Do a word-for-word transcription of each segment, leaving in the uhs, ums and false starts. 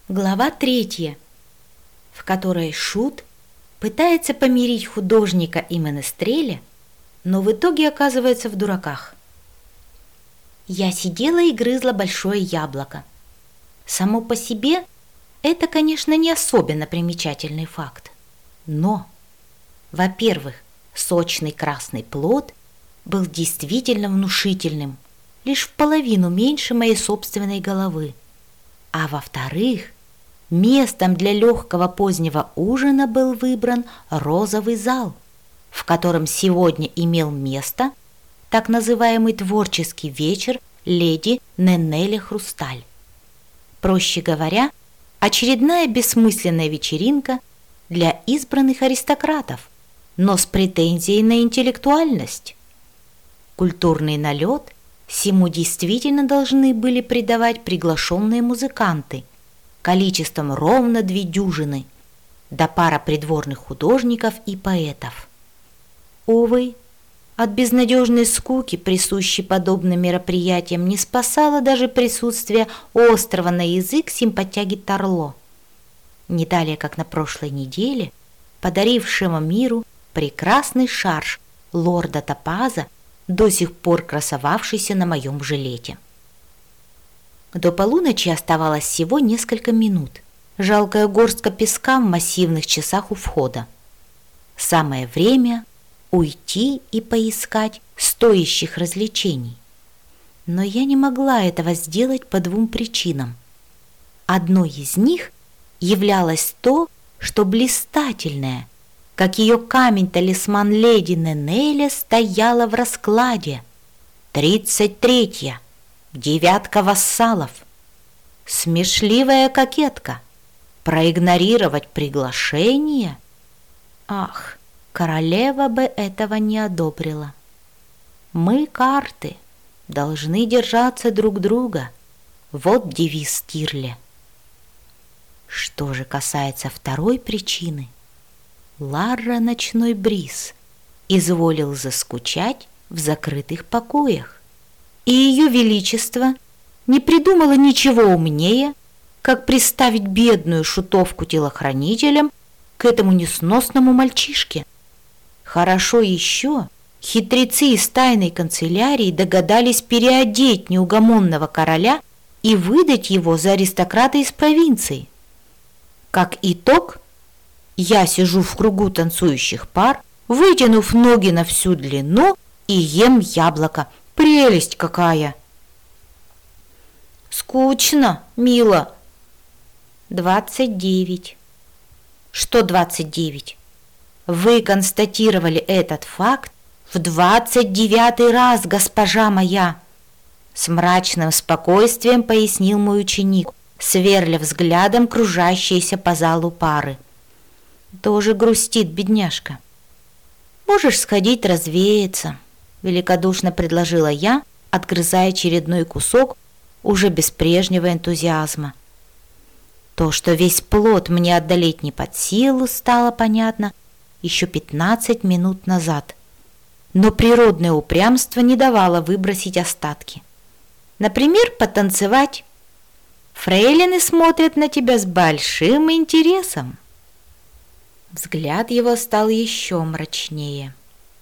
Глава третья, в которой Шут пытается помирить художника и менестреля, но в итоге оказывается в дураках. Я сидела и грызла большое яблоко. Само по себе это, конечно, не особенно примечательный факт. Но, во-первых, сочный красный плод был действительно внушительным, лишь в половину меньше моей собственной головы. А во-вторых, местом для легкого позднего ужина был выбран розовый зал, в котором сегодня имел место так называемый творческий вечер леди Неннели Хрусталь. Проще говоря, очередная бессмысленная вечеринка для избранных аристократов, но с претензией на интеллектуальность. Культурный налет сему действительно должны были придавать приглашенные музыканты количеством ровно две дюжины, да пара придворных художников и поэтов. Увы, от безнадежной скуки, присущей подобным мероприятиям, не спасало даже присутствие острого на язык симпатяги Тарло, не далее как на прошлой неделе подарившего миру прекрасный шарж лорда Топаза, до сих пор красовавшийся на моем жилете. До полуночи оставалось всего несколько минут. Жалкая горстка песка в массивных часах у входа. Самое время уйти и поискать стоящих развлечений. Но я не могла этого сделать по двум причинам. Одной из них являлось то, что блистательное, как ее камень-талисман леди Неннели, стояла в раскладе. Тридцать третья. Девятка вассалов. Смешливая кокетка. Проигнорировать приглашение? Ах, королева бы этого не одобрила. Мы, карты, должны держаться друг друга. Вот девиз Тирля. Что же касается второй причины, Ларра ночной бриз изволил заскучать в закрытых покоях, и ее величество не придумало ничего умнее, как приставить бедную шутовку телохранителям к этому несносному мальчишке. Хорошо еще хитрецы из тайной канцелярии догадались переодеть неугомонного короля и выдать его за аристократа из провинции. Как итог, я сижу в кругу танцующих пар, вытянув ноги на всю длину и ем яблоко. Прелесть какая! Скучно, мило. Двадцать девять. Что двадцать девять? Вы констатировали этот факт в двадцать девятый раз, госпожа моя. С мрачным спокойствием пояснил мой ученик, сверля взглядом кружащиеся по залу пары. Тоже грустит бедняжка. Можешь сходить развеяться, великодушно предложила я, отгрызая очередной кусок уже без прежнего энтузиазма. То, что весь плод мне одолеть не под силу, стало понятно еще пятнадцать минут назад. Но природное упрямство не давало выбросить остатки. Например, потанцевать. Фрейлины смотрят на тебя с большим интересом. Взгляд его стал еще мрачнее.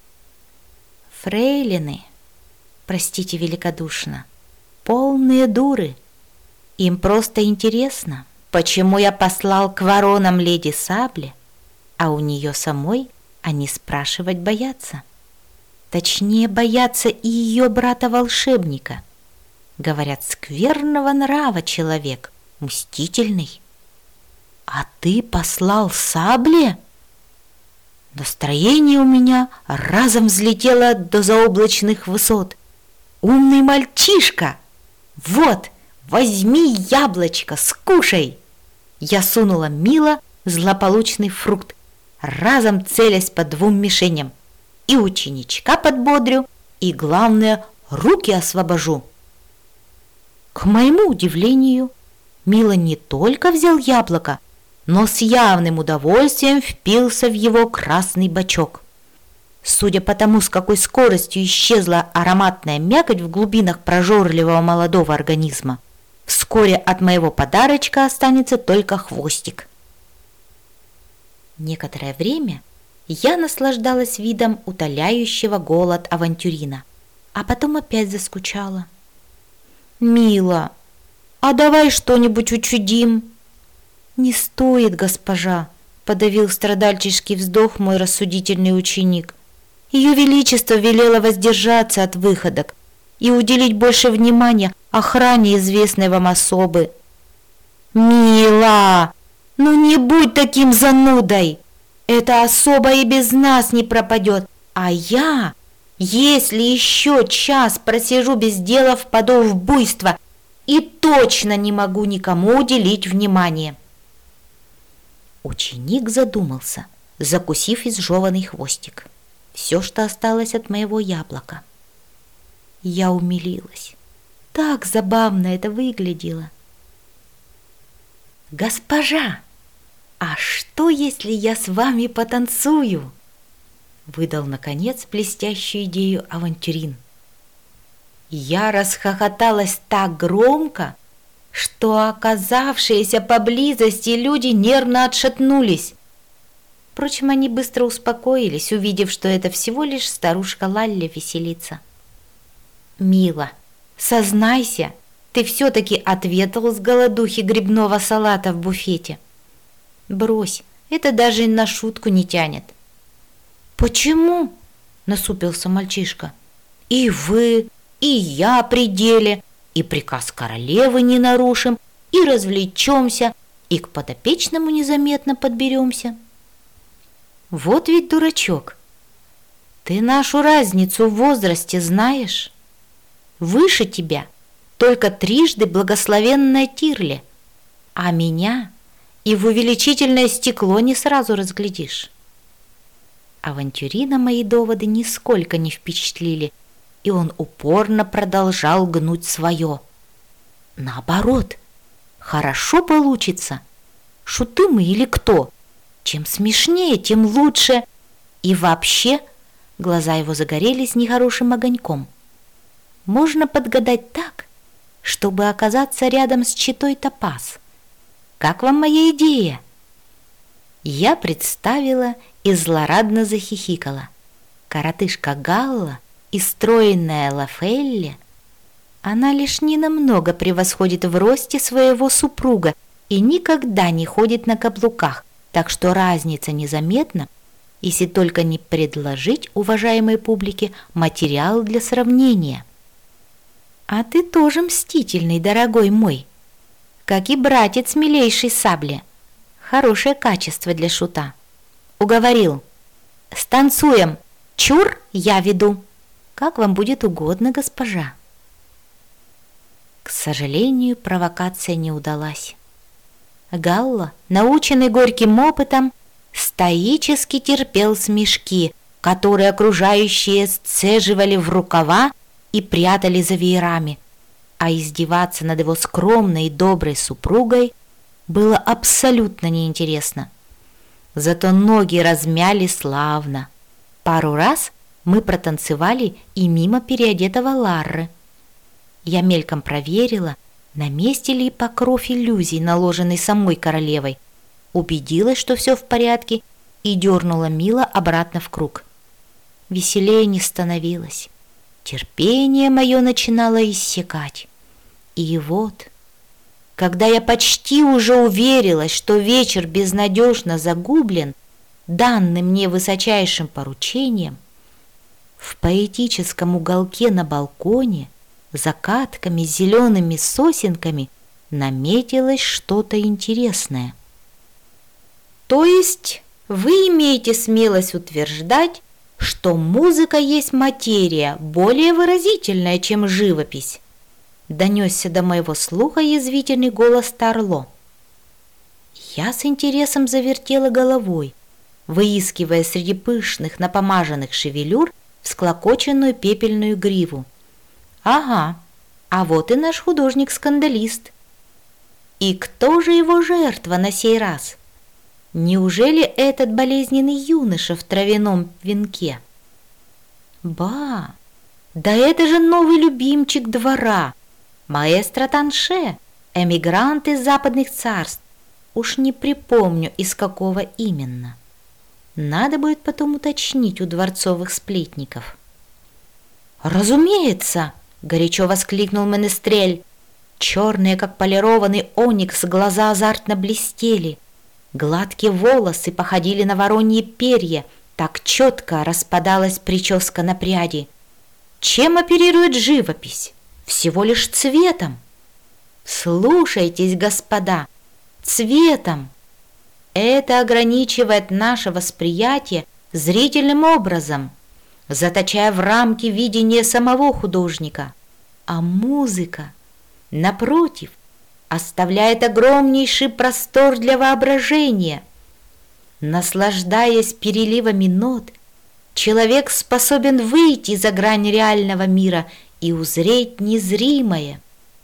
Фрейлины, простите великодушно, полные дуры. Им просто интересно, почему я послал к воронам леди Сабли, а у нее самой они спрашивать боятся. Точнее, боятся и ее брата-волшебника. Говорят, скверного нрава человек, мстительный. А ты послал Сабле? Настроение у меня разом взлетело до заоблачных высот. Умный мальчишка! Вот, возьми яблочко, скушай! Я сунула Мила злополучный фрукт, разом целясь по двум мишеням. И ученичка подбодрю, и, главное, руки освобожу. К моему удивлению, Мила не только взял яблоко, но с явным удовольствием впился в его красный бочок. Судя по тому, с какой скоростью исчезла ароматная мякоть в глубинах прожорливого молодого организма, Вскоре от моего подарочка останется только хвостик. Некоторое время я наслаждалась видом утоляющего голод авантюрина, а потом опять заскучала. «Мила, а давай что-нибудь учудим?» «Не стоит, госпожа», — подавил страдальческий вздох мой рассудительный ученик. «Ее Величество велело воздержаться от выходок и уделить больше внимания охране известной вам особы». «Мила, ну не будь таким занудой! Эта особа и без нас не пропадет, а я, если еще час просижу без дела, впаду в буйство и точно не могу никому уделить внимание». Ученик задумался, закусив изжеванный хвостик. Все, что осталось от моего яблока. Я умилилась. Так забавно это выглядело. «Госпожа, а что, если я с вами потанцую?» Выдал, наконец, блестящую идею авантюрин. Я расхохоталась так громко, что оказавшиеся поблизости люди нервно отшатнулись. Впрочем, они быстро успокоились, увидев, что это всего лишь старушка Лалли веселится. «Мила, сознайся, ты все-таки ответил с голодухи грибного салата в буфете». «Брось, это даже на шутку не тянет». «Почему?» — насупился мальчишка. «И вы, и я при деле, и приказ королевы не нарушим, и развлечемся, и к подопечному незаметно подберемся». «Вот ведь дурачок! Ты нашу разницу в возрасте знаешь? Выше тебя только трижды благословенная Тирли, а меня и в увеличительное стекло не сразу разглядишь». Авантюрина мои доводы нисколько не впечатлили, и он упорно продолжал гнуть свое. «Наоборот, хорошо получится. Шуты мы или кто? Чем смешнее, тем лучше. И вообще...» Глаза его загорелись нехорошим огоньком. «Можно подгадать так, чтобы оказаться рядом с читой Топаз. Как вам моя идея?» Я представила и злорадно захихикала. Коротышка Галла и стройная Лафелли, она лишь ненамного превосходит в росте своего супруга и никогда не ходит на каблуках, так что разница незаметна, если только не предложить уважаемой публике материал для сравнения. «А ты тоже мстительный, дорогой мой, как и братец милейшей сабли. Хорошее качество для шута. Уговорил. Станцуем. Чур, я веду. Как вам будет угодно, госпожа». К сожалению, провокация не удалась. Галла, наученный горьким опытом, стоически терпел смешки, которые окружающие сцеживали в рукава и прятали за веерами, а издеваться над его скромной и доброй супругой было абсолютно неинтересно. Зато ноги размяли славно. Пару раз мы протанцевали и мимо переодетого Ларры. Я мельком проверила, на месте ли покров иллюзий, наложенный самой королевой, убедилась, что все в порядке, и дернула Мила обратно в круг. Веселее не становилось. Терпение мое начинало иссякать. И вот, когда я почти уже уверилась, что вечер безнадежно загублен данным мне высочайшим поручением, в поэтическом уголке на балконе за катками с зелеными сосенками наметилось что-то интересное. «То есть вы имеете смелость утверждать, что музыка есть материя более выразительная, чем живопись?» Донесся до моего слуха язвительный голос Тарло. Я с интересом завертела головой, выискивая среди пышных напомаженных шевелюр всклокоченную пепельную гриву. Ага, а вот и наш художник-скандалист. И кто же его жертва на сей раз? Неужели этот болезненный юноша в травяном венке? Ба, да это же новый любимчик двора, маэстро Танше, эмигрант из западных царств. Уж не припомню, из какого именно. Надо будет потом уточнить у дворцовых сплетников. «Разумеется!» — горячо воскликнул Менестрель. Черные, как полированный оникс, глаза азартно блестели. Гладкие волосы походили на вороньи перья, так четко распадалась прическа на пряди. Чем оперирует живопись? Всего лишь цветом. Слушайтесь, господа, цветом. Это ограничивает наше восприятие зрительным образом, заточая в рамки видения самого художника. А музыка, напротив, оставляет огромнейший простор для воображения. Наслаждаясь переливами нот, человек способен выйти за грань реального мира и узреть незримое.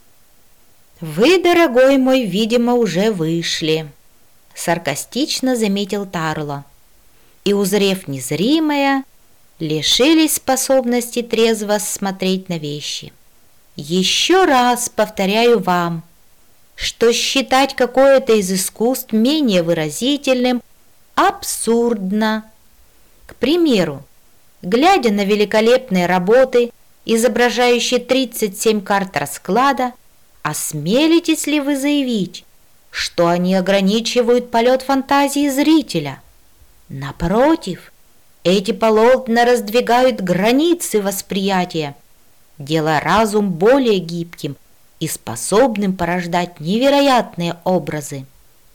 «Вы, дорогой мой, видимо, уже вышли», — саркастично заметил Тарло. «И, узрев незримое, лишились способности трезво смотреть на вещи. Еще раз повторяю вам, что считать какое-то из искусств менее выразительным абсурдно. К примеру, глядя на великолепные работы, изображающие тридцать семь карт расклада, осмелитесь ли вы заявить, что они ограничивают полет фантазии зрителя? Напротив, эти полотна раздвигают границы восприятия, делая разум более гибким и способным порождать невероятные образы.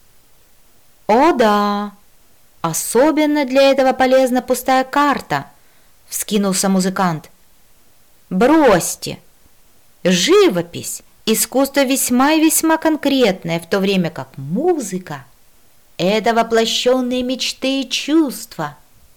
«О да! Особенно для этого полезна пустая карта!» — вскинулся музыкант. «Бросьте! Живопись — искусство весьма и весьма конкретное, в то время как музыка — это воплощенные мечты и чувства.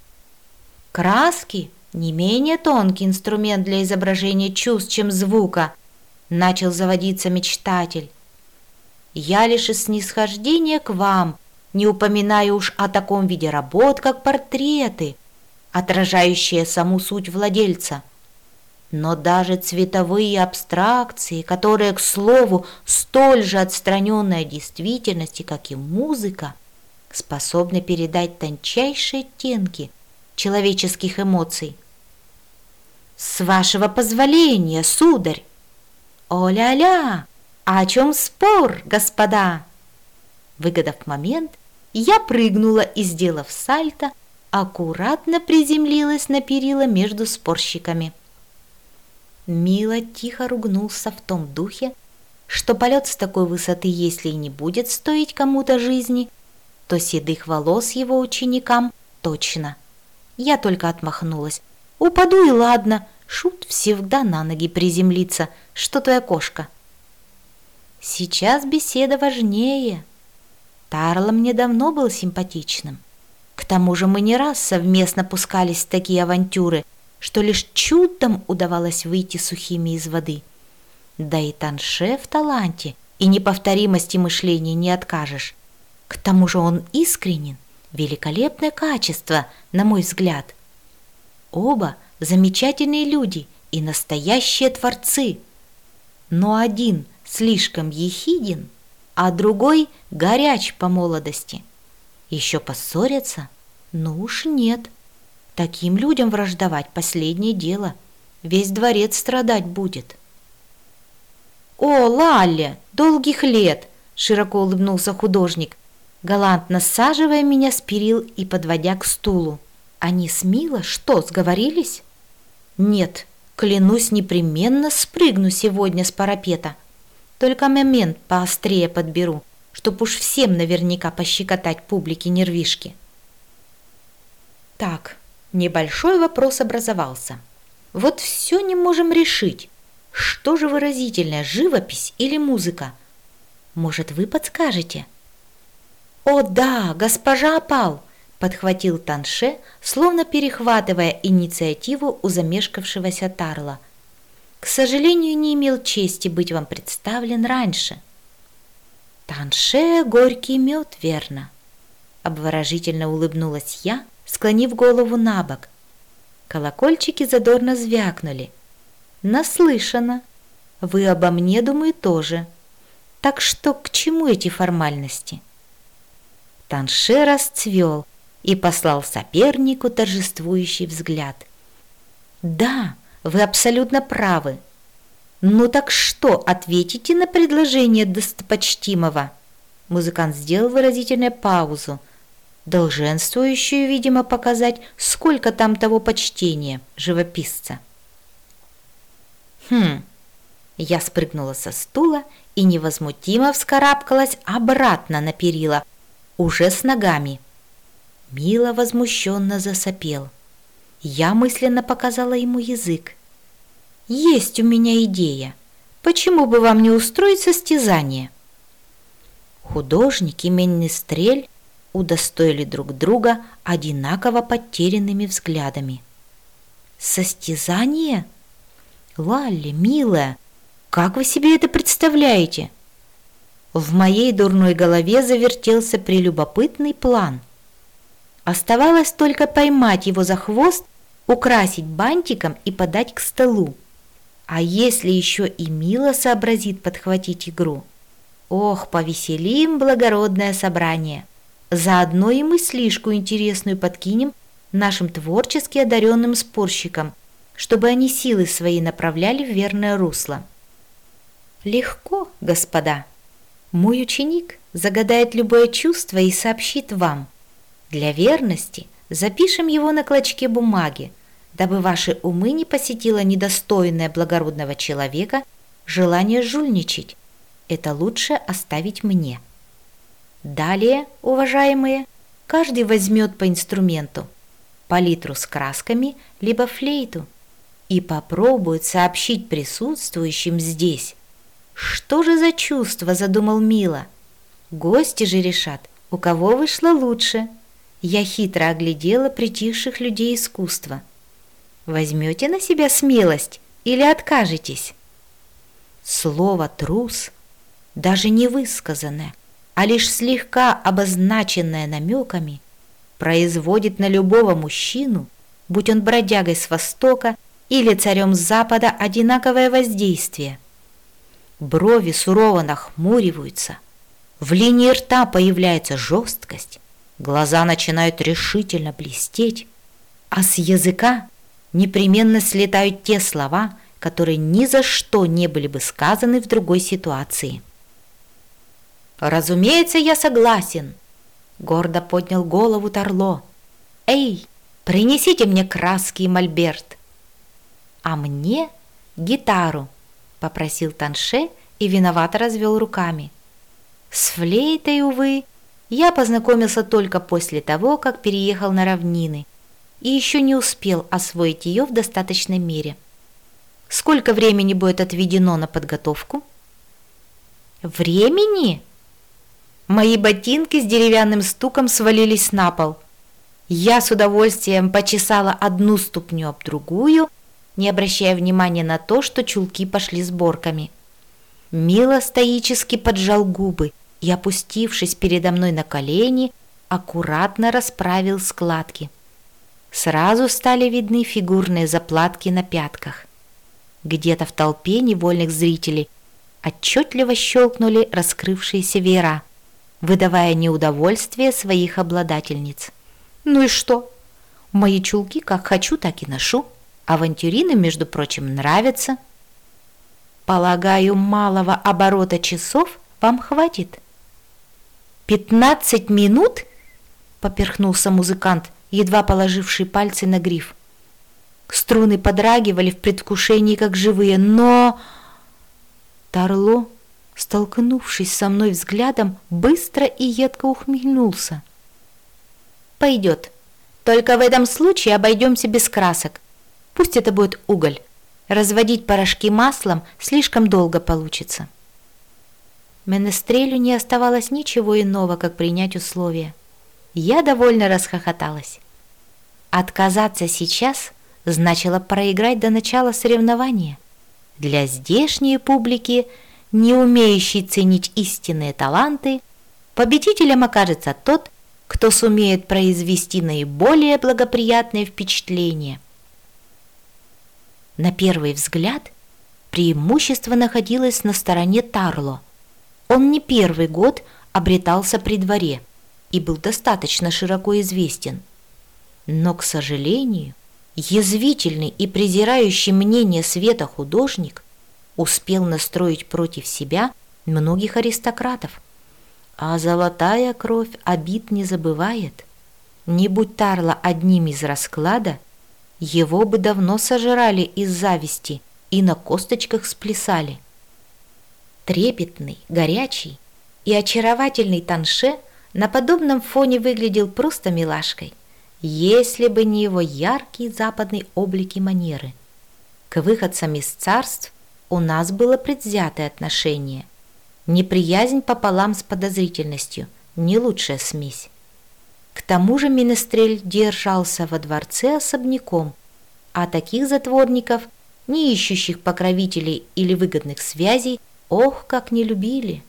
Краски — не менее тонкий инструмент для изображения чувств, чем звука», — начал заводиться мечтатель. «Я лишь из снисхождения к вам не упоминаю уж о таком виде работ, как портреты, отражающие саму суть владельца. Но даже цветовые абстракции, которые, к слову, столь же отстраненные от действительности, как и музыка, способны передать тончайшие оттенки человеческих эмоций. С вашего позволения, сударь! О-ля-ля! А о чем спор, господа?» Выгодав момент, я прыгнула и, сделав сальто, аккуратно приземлилась на перила между спорщиками. Мило тихо ругнулся в том духе, что полет с такой высоты, если и не будет стоить кому-то жизни, то седых волос его ученикам точно. Я только отмахнулась. «Упаду и ладно, шут всегда на ноги приземлится, что твоя кошка». Сейчас беседа важнее. Тарло мне давно был симпатичным. К тому же мы не раз совместно пускались в такие авантюры, что лишь чудом удавалось выйти сухими из воды. Да и Танше в таланте и неповторимости мышления не откажешь. К тому же он искренен, великолепное качество, на мой взгляд. Оба замечательные люди и настоящие творцы. Но один слишком ехиден, а другой горяч по молодости. Еще поссорятся? Ну уж нет. Таким людям враждовать — последнее дело. Весь дворец страдать будет. «О, Лалля, долгих лет!» — широко улыбнулся художник, галантно саживая меня с перил и подводя к стулу. «Они с Мило что, сговорились?» «Нет, клянусь, непременно спрыгну сегодня с парапета. Только момент поострее подберу, чтоб уж всем наверняка пощекотать публике нервишки». Так, небольшой вопрос образовался. Вот все не можем решить, что же выразительное, живопись или музыка? Может, вы подскажете? «О да, госпожа Опал!» — подхватил Танше, словно перехватывая инициативу у замешкавшегося Тарла. «К сожалению, не имел чести быть вам представлен раньше». «Танше — горький мед, верно?» — обворожительно улыбнулась я, склонив голову на бок. Колокольчики задорно звякнули. «Наслышана. Вы обо мне, думаю, тоже. Так что к чему эти формальности? Танше расцвел и послал сопернику торжествующий взгляд. Да, вы абсолютно правы. Ну так что, ответите на предложение достопочтимого? Музыкант сделал выразительную паузу, долженствующую, видимо, показать, сколько там того почтения живописца. Хм, я спрыгнула со стула и невозмутимо вскарабкалась обратно на перила, уже с ногами. Мила возмущенно засопел. Я мысленно показала ему язык. Есть у меня идея. Почему бы вам не устроить состязание? Художник и менестрель удостоили друг друга одинаково потерянными взглядами. Состязание? Лалли, милая, как вы себе это представляете? В моей дурной голове завертелся прелюбопытный план. Оставалось только поймать его за хвост, украсить бантиком и подать к столу. А если еще и Мила сообразит подхватить игру? Ох, повеселим благородное собрание. Заодно и мыслишку интересную подкинем нашим творчески одаренным спорщикам, чтобы они силы свои направляли в верное русло. Легко, господа. Мой ученик загадает любое чувство и сообщит вам. Для верности запишем его на клочке бумаги, дабы ваши умы не посетило недостойное благородного человека желание жульничать. Это лучше оставить мне. Далее, уважаемые, каждый возьмет по инструменту, палитру с красками, либо флейту, и попробует сообщить присутствующим здесь, что же за чувство задумал Мила. Гости же решат, у кого вышло лучше. Я хитро оглядела притихших людей искусства. Возьмете на себя смелость или откажетесь? Слово «трус», даже не высказанное, а лишь слегка обозначенное намеками, производит на любого мужчину, будь он бродягой с Востока или царем с Запада, одинаковое воздействие. Брови сурово нахмуриваются, в линии рта появляется жесткость, глаза начинают решительно блестеть, а с языка непременно слетают те слова, которые ни за что не были бы сказаны в другой ситуации. «Разумеется, я согласен», — гордо поднял голову Тарло. «Эй, принесите мне краски и мольберт». «А мне гитару», — попросил Танше и виновато развел руками. С флейтой, увы, я познакомился только после того, как переехал на равнины, и еще не успел освоить ее в достаточной мере. Сколько времени будет отведено на подготовку? Времени? Мои ботинки с деревянным стуком свалились на пол. Я с удовольствием почесала одну ступню об другую, не обращая внимания на то, что чулки пошли сборками. Мила стоически поджал губы и, опустившись передо мной на колени, аккуратно расправил складки. Сразу стали видны фигурные заплатки на пятках. Где-то в толпе невольных зрителей отчетливо щелкнули раскрывшиеся веера, выдавая неудовольствие своих обладательниц. Ну и что? Мои чулки как хочу, так и ношу. Авантюрины, между прочим, нравятся. Полагаю, малого оборота часов вам хватит. «Пятнадцать минут?» — поперхнулся музыкант, едва положивший пальцы на гриф. Струны подрагивали в предвкушении, как живые, но... Тарло, столкнувшись со мной взглядом, быстро и едко ухмыльнулся. «Пойдет. Только в этом случае обойдемся без красок. Пусть это будет уголь. Разводить порошки маслом слишком долго получится». Менестрелю не оставалось ничего иного, как принять условия. Я довольно расхохоталась. Отказаться сейчас значило проиграть до начала соревнования. Для здешней публики, не умеющей ценить истинные таланты, победителем окажется тот, кто сумеет произвести наиболее благоприятное впечатление. На первый взгляд преимущество находилось на стороне Тарло. Он не первый год обретался при дворе и был достаточно широко известен. Но, к сожалению, язвительный и презирающий мнение света художник успел настроить против себя многих аристократов. А золотая кровь обид не забывает. Не будь Тарло одним из расклада, его бы давно сожрали из зависти и на косточках сплясали. Трепетный, горячий и очаровательный Танше на подобном фоне выглядел просто милашкой, если бы не его яркий западный облик и манеры. К выходцам из царств у нас было предвзятое отношение. Неприязнь пополам с подозрительностью – не лучшая смесь. К тому же Менестрель держался во дворце особняком, а таких затворников, не ищущих покровителей или выгодных связей, ох, как не любили.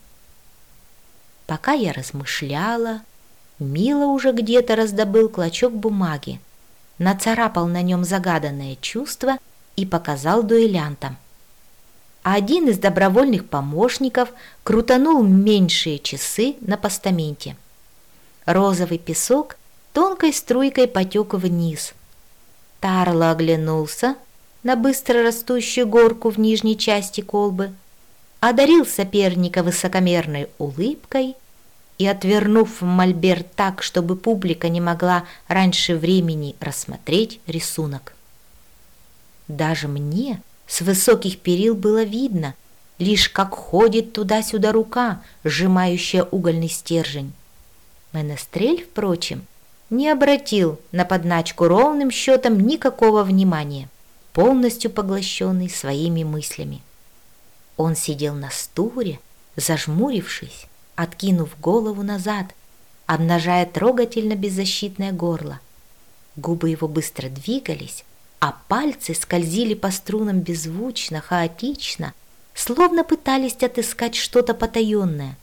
Пока я размышляла, Мила уже где-то раздобыл клочок бумаги, нацарапал на нем загаданное чувство и показал дуэлянтам. А один из добровольных помощников крутанул меньшие часы на постаменте. Розовый песок тонкой струйкой потек вниз. Тарло оглянулся на быстро растущую горку в нижней части колбы, одарил соперника высокомерной улыбкой и, отвернув мольберт так, чтобы публика не могла раньше времени рассмотреть рисунок. Даже мне с высоких перил было видно, лишь как ходит туда-сюда рука, сжимающая угольный стержень. Менестрель, впрочем, не обратил на подначку ровным счетом никакого внимания, полностью поглощенный своими мыслями. Он сидел на стуле, зажмурившись, откинув голову назад, обнажая трогательно беззащитное горло. Губы его быстро двигались, а пальцы скользили по струнам беззвучно, хаотично, словно пытались отыскать что-то потаенное.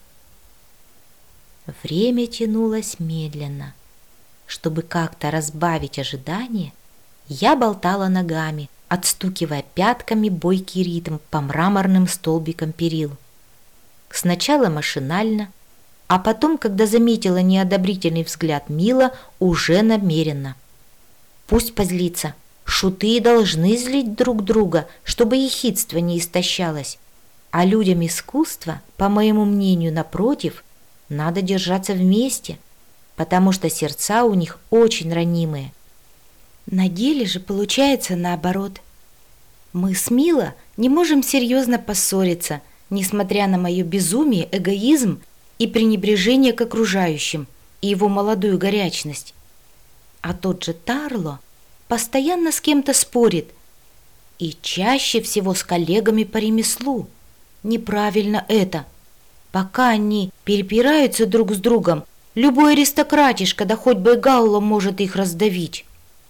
Время тянулось медленно. Чтобы как-то разбавить ожидание, я болтала ногами, отстукивая пятками бойкий ритм по мраморным столбикам перил. Сначала машинально, а потом, когда заметила неодобрительный взгляд Мила, уже намеренно. Пусть позлится. Шуты должны злить друг друга, чтобы ехидство не истощалось. А людям искусства, по моему мнению, напротив, надо держаться вместе, потому что сердца у них очень ранимые. На деле же получается наоборот. Мы с Мило не можем серьезно поссориться, несмотря на мое безумие, эгоизм и пренебрежение к окружающим и его молодую горячность. А тот же Тарло постоянно с кем-то спорит, и чаще всего с коллегами по ремеслу. Неправильно это. Пока они перепираются друг с другом, любой аристократишка, да хоть бы Галло, может их раздавить.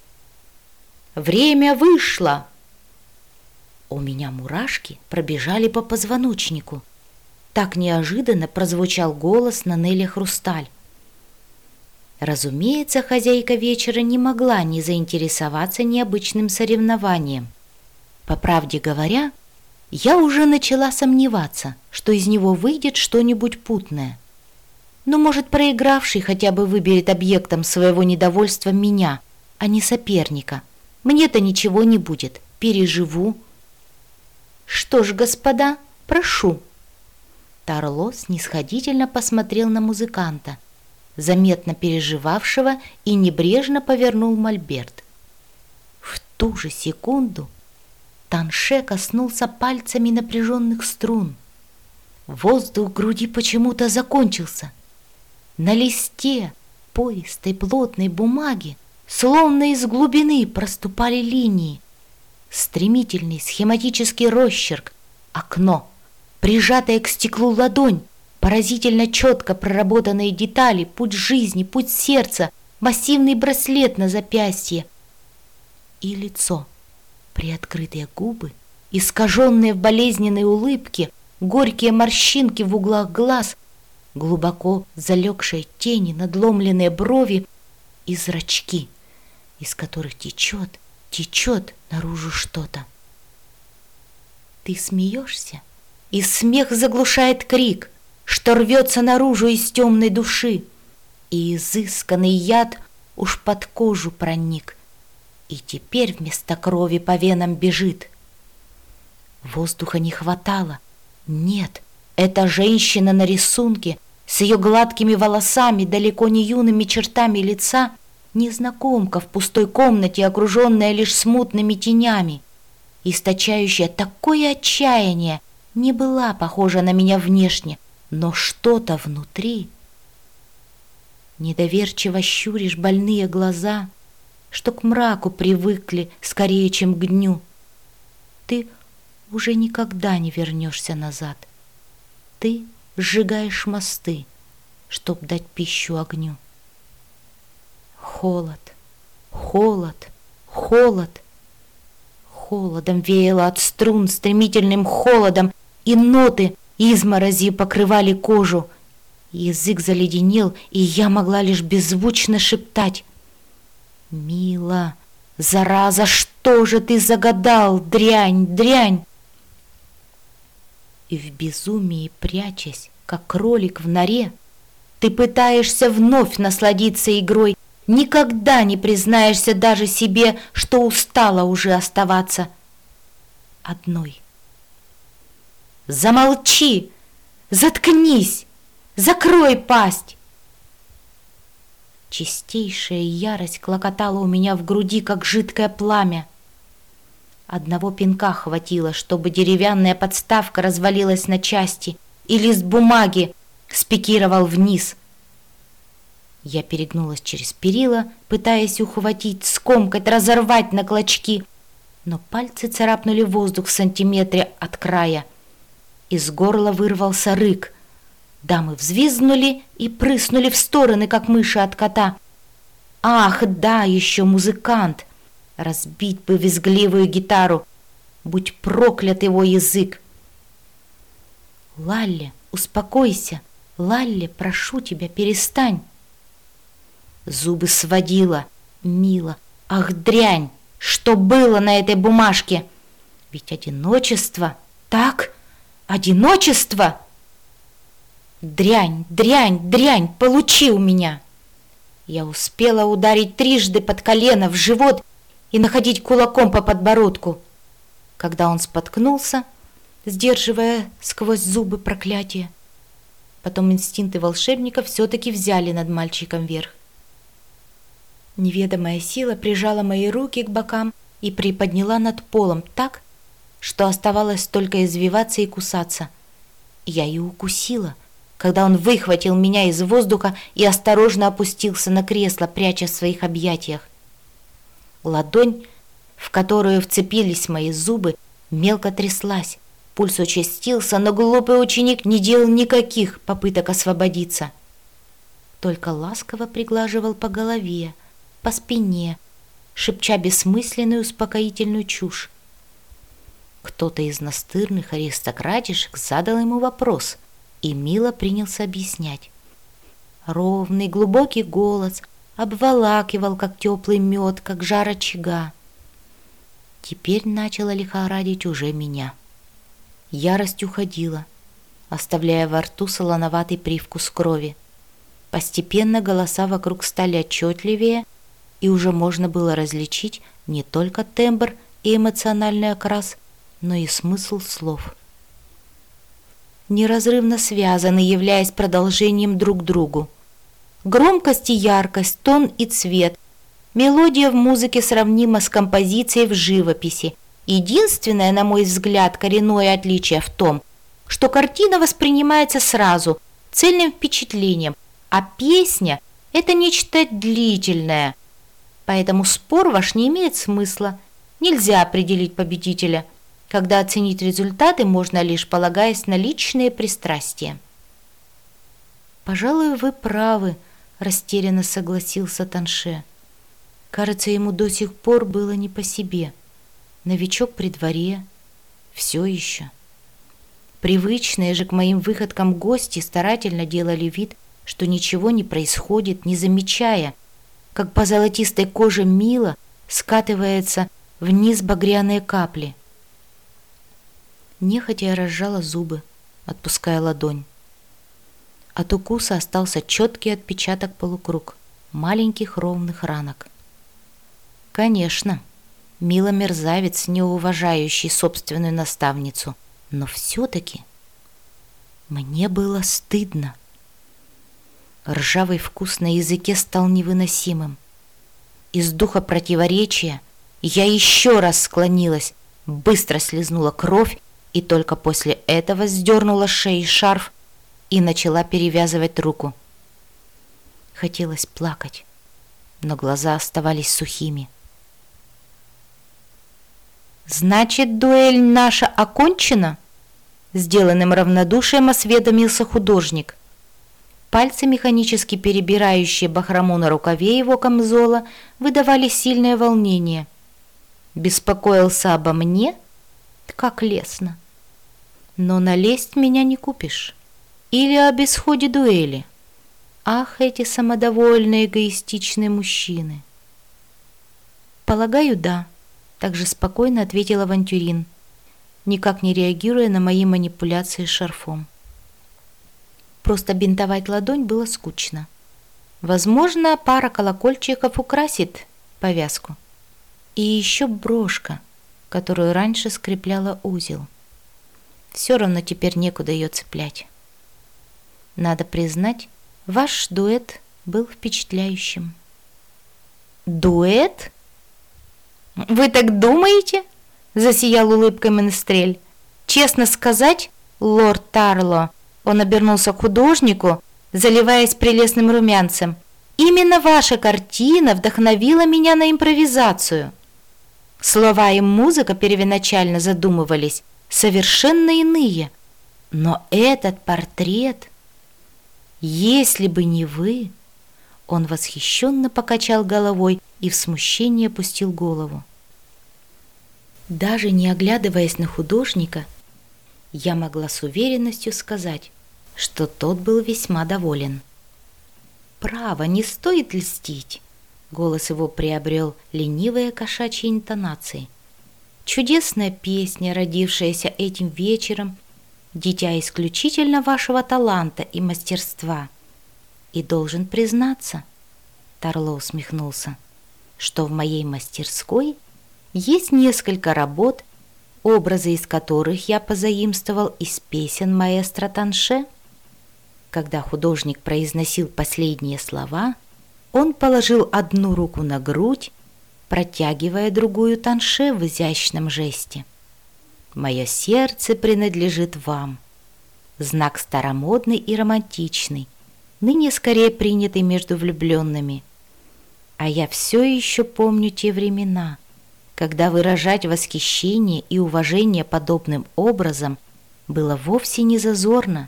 Время вышло. У меня мурашки пробежали по позвоночнику. Так неожиданно прозвучал голос Нанелли Хрусталь. Разумеется, хозяйка вечера не могла не заинтересоваться необычным соревнованием. По правде говоря, я уже начала сомневаться, что из него выйдет что-нибудь путное. Но, может, проигравший хотя бы выберет объектом своего недовольства меня, а не соперника. Мне-то ничего не будет, переживу. Что ж, господа, прошу. Тарло снисходительно посмотрел на музыканта, заметно переживавшего, и небрежно повернул мольберт. В ту же секунду Танше коснулся пальцами напряженных струн. Воздух в груди почему-то закончился. На листе пористой плотной бумаги словно из глубины проступали линии. Стремительный схематический росчерк, окно, прижатая к стеклу ладонь, поразительно четко проработанные детали, путь жизни, путь сердца, массивный браслет на запястье и лицо, приоткрытые губы, искаженные в болезненной улыбке, горькие морщинки в углах глаз, глубоко залегшие тени, надломленные брови и зрачки, из которых течет, течет наружу что-то. Ты смеешься, и смех заглушает крик. что рвется наружу из темной души, и изысканный яд уж под кожу проник, и теперь вместо крови по венам бежит. Воздуха не хватало. Нет, эта женщина на рисунке с ее гладкими волосами, далеко не юными чертами лица, незнакомка в пустой комнате, окруженная лишь смутными тенями, источающая такое отчаяние, не была похожа на меня внешне, но что-то внутри. Недоверчиво щуришь больные глаза, что к мраку привыкли скорее, чем к дню. Ты уже никогда не вернешься назад. Ты сжигаешь мосты, чтоб дать пищу огню. Холод, холод, холод. Холодом веяло от струн, стремительным холодом, и ноты изморози покрывали кожу. Язык заледенел, и я могла лишь беззвучно шептать: «Мила, зараза, что же ты загадал, дрянь, дрянь!» И в безумии, прячась, как кролик в норе, ты пытаешься вновь насладиться игрой, никогда не признаешься даже себе, что устала уже оставаться одной. Замолчи! Заткнись! Закрой пасть! Чистейшая ярость клокотала у меня в груди, как жидкое пламя. Одного пинка хватило, чтобы деревянная подставка развалилась на части, и лист бумаги спикировал вниз. Я перегнулась через перила, пытаясь ухватить, скомкать, разорвать на клочки, но пальцы царапнули воздух в сантиметре от края. Из горла вырвался рык. Дамы взвизгнули и прыснули в стороны, как мыши от кота. Ах, да, еще музыкант! Разбить бы визгливую гитару! Будь проклят его язык! Лалли, успокойся! Лалли, прошу тебя, перестань! Зубы сводила. Мила, ах, дрянь! Что было на этой бумажке? Ведь одиночество, так? Одиночество! Дрянь, дрянь, дрянь, получи у меня! Я успела ударить трижды под колено, в живот и находить кулаком по подбородку, когда он споткнулся, сдерживая сквозь зубы проклятие. Потом инстинкты волшебника все-таки взяли над мальчиком верх. Неведомая сила прижала мои руки к бокам и приподняла над полом так, что оставалось только извиваться и кусаться. Я и укусила, когда он выхватил меня из воздуха и осторожно опустился на кресло, пряча в своих объятиях. Ладонь, в которую вцепились мои зубы, мелко тряслась, пульс участился, но глупый ученик не делал никаких попыток освободиться. Только ласково приглаживал по голове, по спине, шепча бессмысленную успокоительную чушь. Кто-то из настырных аристократишек задал ему вопрос, и мило принялся объяснять. Ровный глубокий голос обволакивал, как теплый мед, как жар очага. Теперь начало лихорадить уже меня. Ярость уходила, оставляя во рту солоноватый привкус крови. Постепенно голоса вокруг стали отчетливее, и уже можно было различить не только тембр и эмоциональный окрас, но и смысл слов. Неразрывно связаны, являясь продолжением друг другу. Громкость и яркость, тон и цвет. Мелодия в музыке сравнима с композицией в живописи. Единственное, на мой взгляд, коренное отличие в том, что картина воспринимается сразу, цельным впечатлением, а песня – это нечто длительное. Поэтому спор ваш не имеет смысла. Нельзя определить победителя, когда оценить результаты можно лишь полагаясь на личные пристрастия. «Пожалуй, вы правы», – растерянно согласился Танше. Кажется, ему до сих пор было не по себе. Новичок при дворе. Все еще. Привычные же к моим выходкам гости старательно делали вид, что ничего не происходит, не замечая, как по золотистой коже Мила скатывается вниз багряные капли. Нехотя я разжала зубы, отпуская ладонь. От укуса остался четкий отпечаток полукруг, маленьких ровных ранок. Конечно, Мила мерзавец, не уважающий собственную наставницу, но все-таки мне было стыдно. Ржавый вкус на языке стал невыносимым. Из духа противоречия я еще раз склонилась, быстро слезнула кровь и только после этого сдернула с шеи шарф и начала перевязывать руку. Хотелось плакать, но глаза оставались сухими. «Значит, дуэль наша окончена?» Сделанным равнодушием осведомился художник. Пальцы, механически перебирающие бахрому на рукаве его камзола, выдавали сильное волнение. Беспокоился обо мне? Как лестно. Но налезть меня не купишь. Или об исходе дуэли. Ах, эти самодовольные, эгоистичные мужчины. Полагаю, да. Также спокойно ответил авантюрин, никак не реагируя на мои манипуляции с шарфом. Просто бинтовать ладонь было скучно. Возможно, пара колокольчиков украсит повязку. И еще брошка, которую раньше скрепляла узел. Все равно теперь некуда ее цеплять. Надо признать, ваш дуэт был впечатляющим. Дуэт? «Вы так думаете?» — засиял улыбкой Менестрель. «Честно сказать, лорд Тарло», — он обернулся к художнику, заливаясь прелестным румянцем, «именно ваша картина вдохновила меня на импровизацию». Слова и музыка первоначально задумывались совершенно иные, но этот портрет... Если бы не вы... Он восхищенно покачал головой и в смущении опустил голову. Даже не оглядываясь на художника, я могла с уверенностью сказать, что тот был весьма доволен. «Право, не стоит льстить!» Голос его приобрел ленивые кошачьи интонации. «Чудесная песня, родившаяся этим вечером, дитя исключительно вашего таланта и мастерства. И должен признаться, — Тарло усмехнулся, — что в моей мастерской есть несколько работ, образы из которых я позаимствовал из песен маэстро Танше». Когда художник произносил последние слова, он положил одну руку на грудь, протягивая другую Танше в изящном жесте. «Мое сердце принадлежит вам». Знак старомодный и романтичный, ныне скорее принятый между влюбленными. А я все еще помню те времена, когда выражать восхищение и уважение подобным образом было вовсе не зазорно.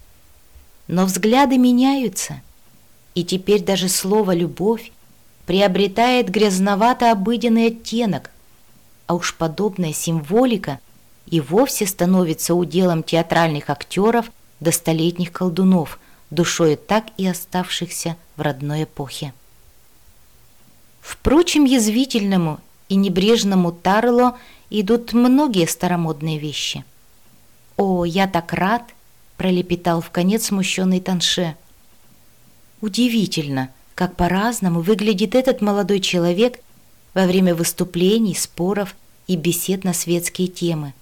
Но взгляды меняются, и теперь даже слово «любовь» приобретает грязновато-обыденный оттенок, а уж подобная символика и вовсе становится уделом театральных актеров до столетних колдунов, душою так и оставшихся в родной эпохе. Впрочем, язвительному и небрежному Тарло идут многие старомодные вещи. «О, я так рад!» — пролепетал вконец смущенный Танше. Удивительно, как по-разному выглядит этот молодой человек во время выступлений, споров и бесед на светские темы.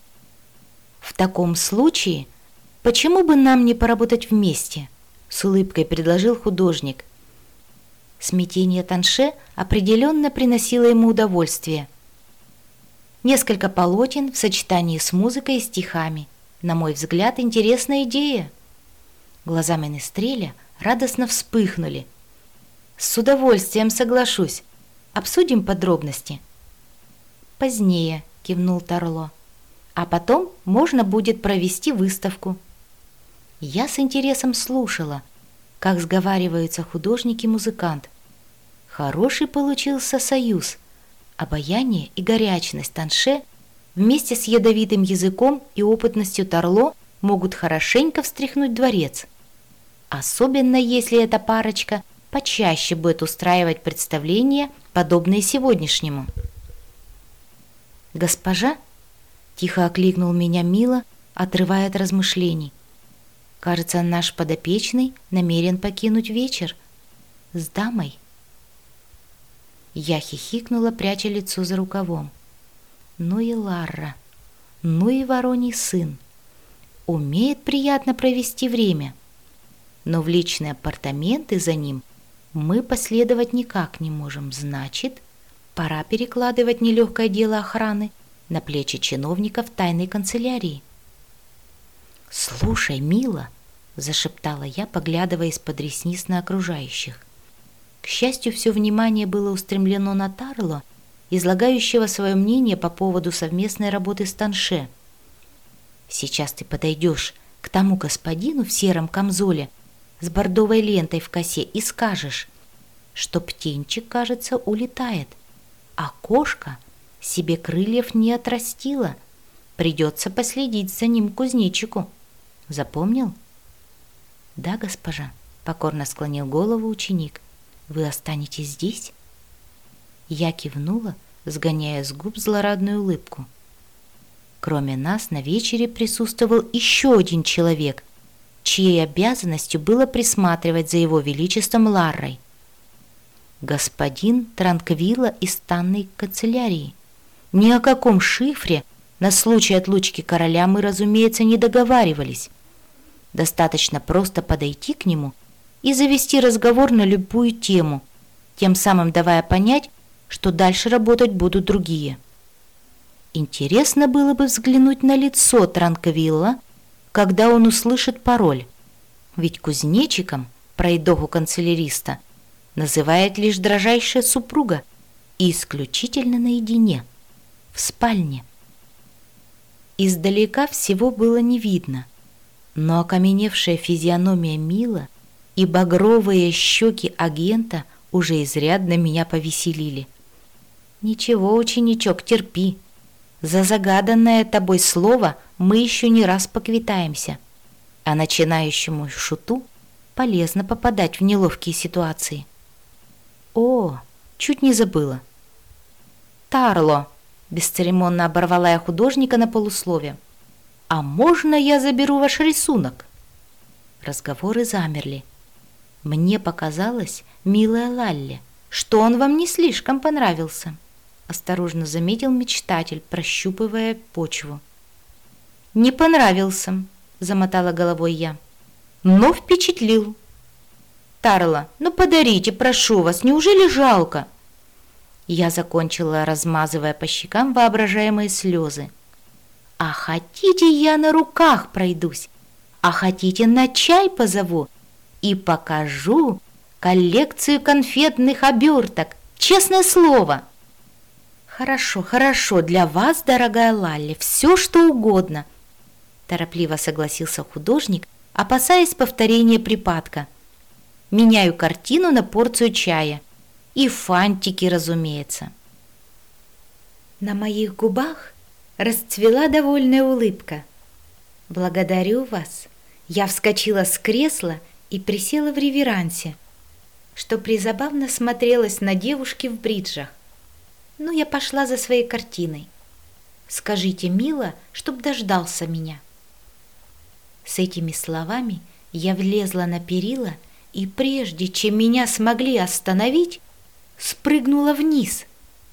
«В таком случае, почему бы нам не поработать вместе?» — с улыбкой предложил художник. Смятение Танше определенно приносило ему удовольствие. Несколько полотен в сочетании с музыкой и стихами. На мой взгляд, интересная идея. Глаза Менестреля радостно вспыхнули. «С удовольствием соглашусь. Обсудим подробности». «Позднее», — кивнул Тарло. «А потом можно будет провести выставку». Я с интересом слушала, как сговариваются художник и музыкант. Хороший получился союз. Обаяние и горячность Танше вместе с ядовитым языком и опытностью Тарло могут хорошенько встряхнуть дворец. Особенно если эта парочка почаще будет устраивать представления, подобные сегодняшнему. «Госпожа?» — тихо окликнул меня Мила, отрывая от размышлений. Кажется, наш подопечный намерен покинуть вечер с дамой. Я хихикнула, пряча лицо за рукавом. Ну и Ларра, ну и вороний сын. Умеет приятно провести время. Но в личные апартаменты за ним мы последовать никак не можем. Значит, пора перекладывать нелегкое дело охраны на плечи чиновников тайной канцелярии. «Слушай, мила», — зашептала я, поглядывая из-под ресниц на окружающих. К счастью, все внимание было устремлено на Тарло, излагающего свое мнение по поводу совместной работы с Танше. «Сейчас ты подойдешь к тому господину в сером камзоле с бордовой лентой в косе и скажешь, что птенчик, кажется, улетает, а кошка себе крыльев не отрастила. Придется последить за ним кузнечику. Запомнил?» «Да, госпожа», — покорно склонил голову ученик. «Вы останетесь здесь?» Я кивнула, сгоняя с губ злорадную улыбку. Кроме нас на вечере присутствовал еще один человек, чьей обязанностью было присматривать за его величеством Ларрой. Господин Транквилла из танной канцелярии. Ни о каком шифре на случай отлучки короля мы, разумеется, не договаривались. Достаточно просто подойти к нему и завести разговор на любую тему, тем самым давая понять, что дальше работать будут другие. Интересно было бы взглянуть на лицо Транквилла, когда он услышит пароль, ведь кузнечиком пройдоху канцеляриста называет лишь дрожайшая супруга и исключительно наедине, в спальне. Издалека всего было не видно, но окаменевшая физиономия Мила и багровые щеки агента уже изрядно меня повеселили. «Ничего, ученичок, терпи. За загаданное тобой слово мы еще не раз поквитаемся, а начинающему шуту полезно попадать в неловкие ситуации». «О, чуть не забыла». «Тарло», — бесцеремонно оборвала я художника на полуслове, «а можно я заберу ваш рисунок?» Разговоры замерли. Мне показалось, милая Лалли, что он вам не слишком понравился, осторожно заметил мечтатель, прощупывая почву. «Не понравился», — замотала головой я, «но впечатлил». «Тарло, ну подарите, прошу вас, неужели жалко?» Я закончила, размазывая по щекам воображаемые слезы. «А хотите, я на руках пройдусь? А хотите, на чай позову и покажу коллекцию конфетных оберток? Честное слово!» «Хорошо, хорошо, для вас, дорогая Лалли, все что угодно», торопливо согласился художник, опасаясь повторения припадка. «Меняю картину на порцию чая. И фантики, разумеется». На моих губах расцвела довольная улыбка. «Благодарю вас». Я вскочила с кресла и присела в реверансе, что призабавно смотрелась на девушке в бриджах. Ну, я пошла за своей картиной. Скажите Мила, чтоб дождался меня. С этими словами я влезла на перила и, прежде чем меня смогли остановить, спрыгнула вниз.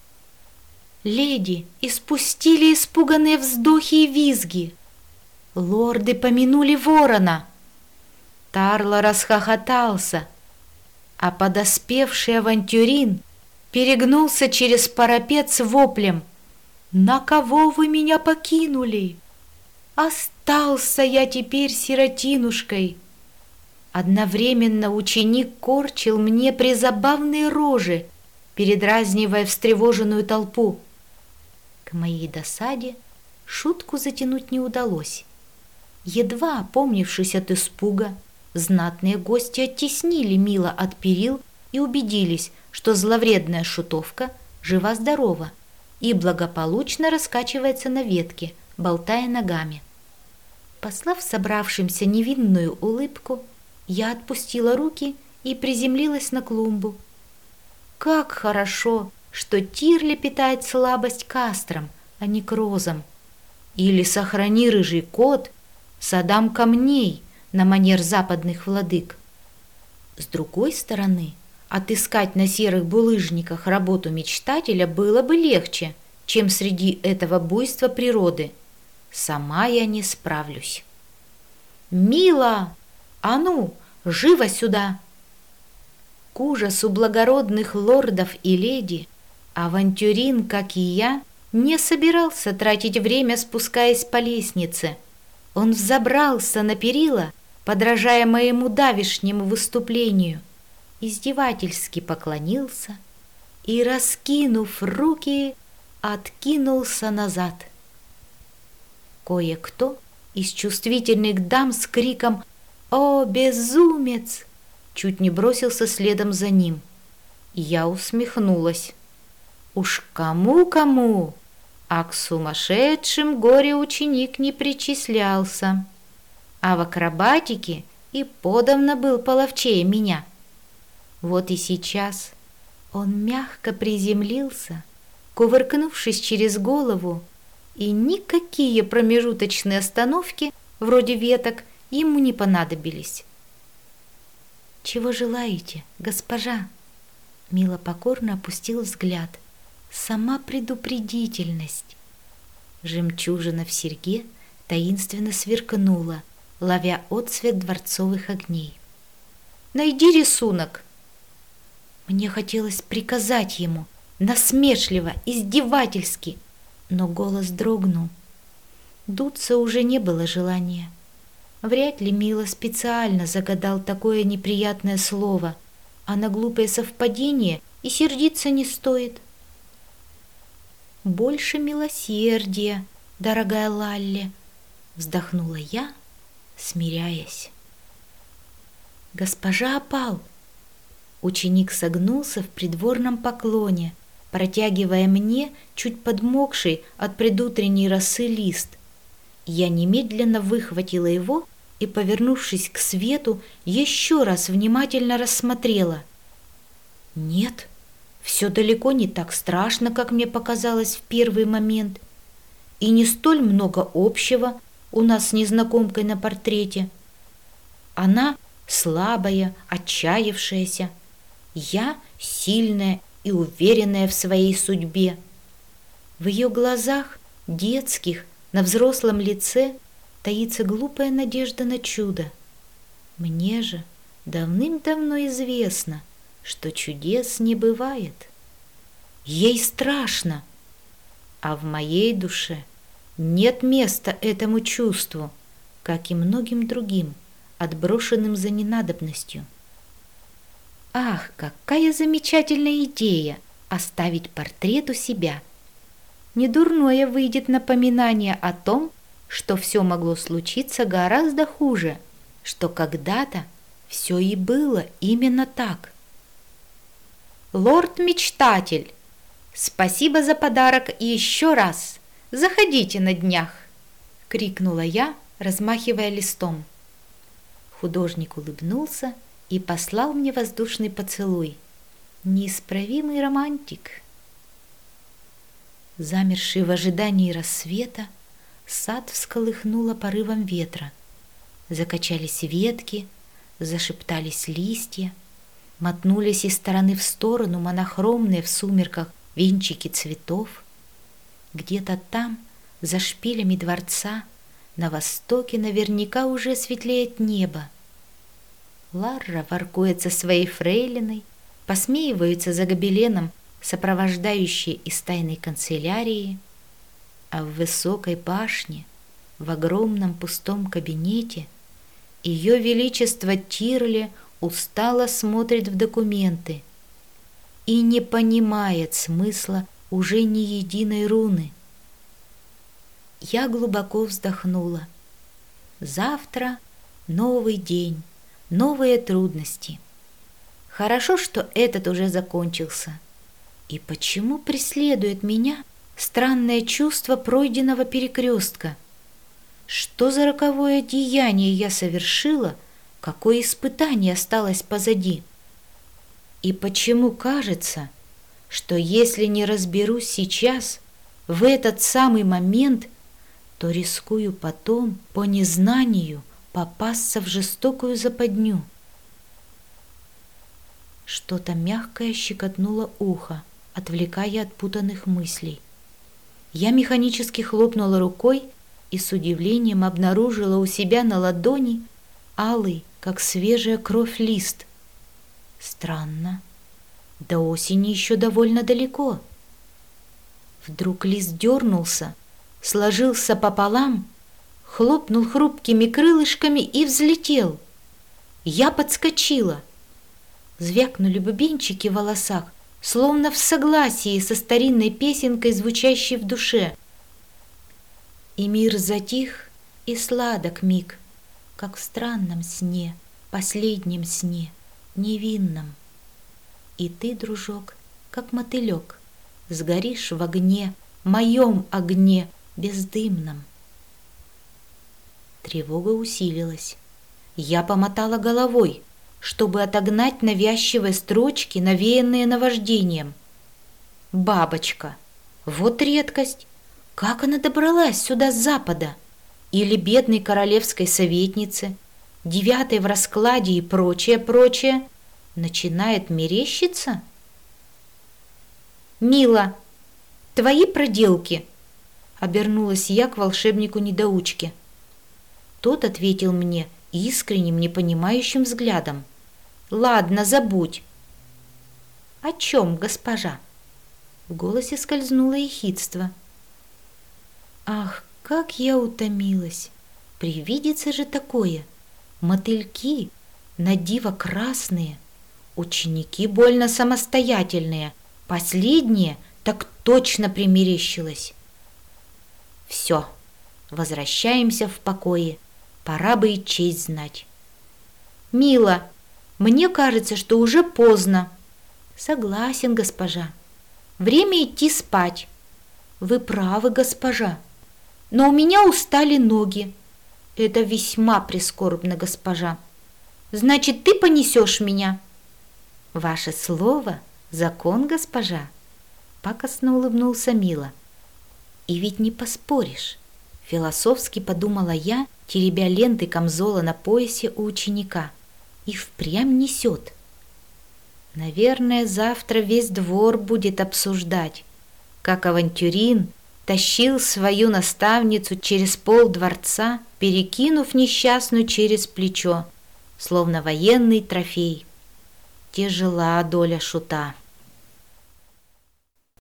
Леди испустили испуганные вздохи и визги. Лорды помянули ворона. Тарло расхохотался, а подоспевший авантюрин перегнулся через парапет с воплем: «На кого вы меня покинули? Остался я теперь сиротинушкой». Одновременно ученик корчил мне призабавные рожи, передразнивая встревоженную толпу. К моей досаде шутку затянуть не удалось. Едва опомнившись от испуга, знатные гости оттеснили Мила от перил и убедились, что зловредная шутовка жива-здорова и благополучно раскачивается на ветке, болтая ногами. Послав собравшимся невинную улыбку, я отпустила руки и приземлилась на клумбу. Как хорошо, что Тирли питает слабость к астрам, а не к розам. Или, сохрани рыжий кот, садам камней, на манер западных владык. С другой стороны, отыскать на серых булыжниках работу мечтателя было бы легче, чем среди этого буйства природы. Сама я не справлюсь. «Мила! А ну, живо сюда!» К ужасу благородных лордов и леди, авантюрин, как и я, не собирался тратить время, спускаясь по лестнице. Он взобрался на перила, подражая моему давешнему выступлению, издевательски поклонился и, раскинув руки, откинулся назад. Кое-кто из чувствительных дам с криком «О, безумец!» чуть не бросился следом за ним. Я усмехнулась. Уж кому-кому, а к сумасшедшим горе-ученик не причислялся, а в акробатике и подавно был половчее меня. Вот и сейчас он мягко приземлился, кувыркнувшись через голову, и никакие промежуточные остановки, вроде веток, ему не понадобились. «Чего желаете, госпожа?» Мила покорно опустил взгляд. Сама предупредительность. Жемчужина в серьге таинственно сверкнула, ловя отсвет дворцовых огней. «Найди рисунок!» Мне хотелось приказать ему, насмешливо, издевательски, но голос дрогнул. Дуться уже не было желания. Вряд ли Мила специально загадал такое неприятное слово, а на глупое совпадение и сердиться не стоит. «Больше милосердия, дорогая Лалли», — вздохнула я, смиряясь. «Госпожа опал!» Ученик согнулся в придворном поклоне, протягивая мне чуть подмокший от предутренней росы лист. Я немедленно выхватила его и, повернувшись к свету, еще раз внимательно рассмотрела. Нет, все далеко не так страшно, как мне показалось в первый момент, и не столь много общего у нас с незнакомкой на портрете. Она слабая, отчаявшаяся, я сильная и уверенная в своей судьбе. В ее глазах, детских, на взрослом лице, таится глупая надежда на чудо. Мне же давным-давно известно, что чудес не бывает. Ей страшно, а в моей душе нет места этому чувству, как и многим другим, отброшенным за ненадобностью. Ах, какая замечательная идея оставить портрет у себя! Недурное выйдет напоминание о том, что все могло случиться гораздо хуже, что когда-то все и было именно так. «Лорд-мечтатель, спасибо за подарок и еще раз! Заходите на днях!» — крикнула я, размахивая листом. Художник улыбнулся и послал мне воздушный поцелуй. Неисправимый романтик. Замерший в ожидании рассвета, сад всколыхнуло порывом ветра. Закачались ветки, зашептались листья, мотнулись из стороны в сторону монохромные в сумерках венчики цветов. Где-то там, за шпилями дворца, на востоке наверняка уже светлеет небо. Ларра воркует со своей фрейлиной, посмеиваются за гобеленом сопровождающие из тайной канцелярии, а в высокой башне, в огромном пустом кабинете, ее величество Тирли устало смотрит в документы и не понимает смысла уже ни единой руны. Я глубоко вздохнула. Завтра новый день, новые трудности. Хорошо, что этот уже закончился. И почему преследует меня странное чувство пройденного перекрестка? Что за роковое деяние я совершила, какое испытание осталось позади? И почему кажется, что если не разберусь сейчас, в этот самый момент, то рискую потом по незнанию попасться в жестокую западню. Что-то мягкое щекотнуло ухо, отвлекая от путанных мыслей. Я механически хлопнула рукой и с удивлением обнаружила у себя на ладони алый, как свежая кровь, лист. Странно. До осени еще довольно далеко. Вдруг лист дернулся, сложился пополам, хлопнул хрупкими крылышками и взлетел. Я подскочила. Звякнули бубенчики в волосах, словно в согласии со старинной песенкой, звучащей в душе. И мир затих, и сладок миг, как в странном сне, последнем сне, невинном. И ты, дружок, как мотылек, сгоришь в огне, моем огне бездымном. Тревога усилилась. Я помотала головой, чтобы отогнать навязчивые строчки, навеянные наваждением. Бабочка. Вот редкость. Как она добралась сюда с запада? Или бедной королевской советницы, девятой в раскладе и прочее, прочее, начинает мерещиться? «Мила, твои проделки!» — обернулась я к волшебнику-недоучке. Тот ответил мне искренним, непонимающим взглядом. «Ладно, забудь». «О чем, госпожа?» В голосе скользнуло ехидство. Ах, как я утомилась! Привидится же такое! Мотыльки, на диво красные, ученики больно самостоятельные, последние так точно примерещилось. Все, возвращаемся в покое, пора бы и честь знать. «Мила, мне кажется, что уже поздно». «Согласен, госпожа. Время идти спать». «Вы правы, госпожа. Но у меня устали ноги». «Это весьма прискорбно, госпожа». «Значит, ты понесешь меня?» «Ваше слово — закон, госпожа», — пакостно улыбнулся Мила. «И ведь не поспоришь», — философски подумала я, теребя ленты камзола на поясе у ученика. «И впрямь несет. Наверное, завтра весь двор будет обсуждать, как авантюрин тащил свою наставницу через пол дворца, перекинув несчастную через плечо, словно военный трофей. Тяжела доля шута».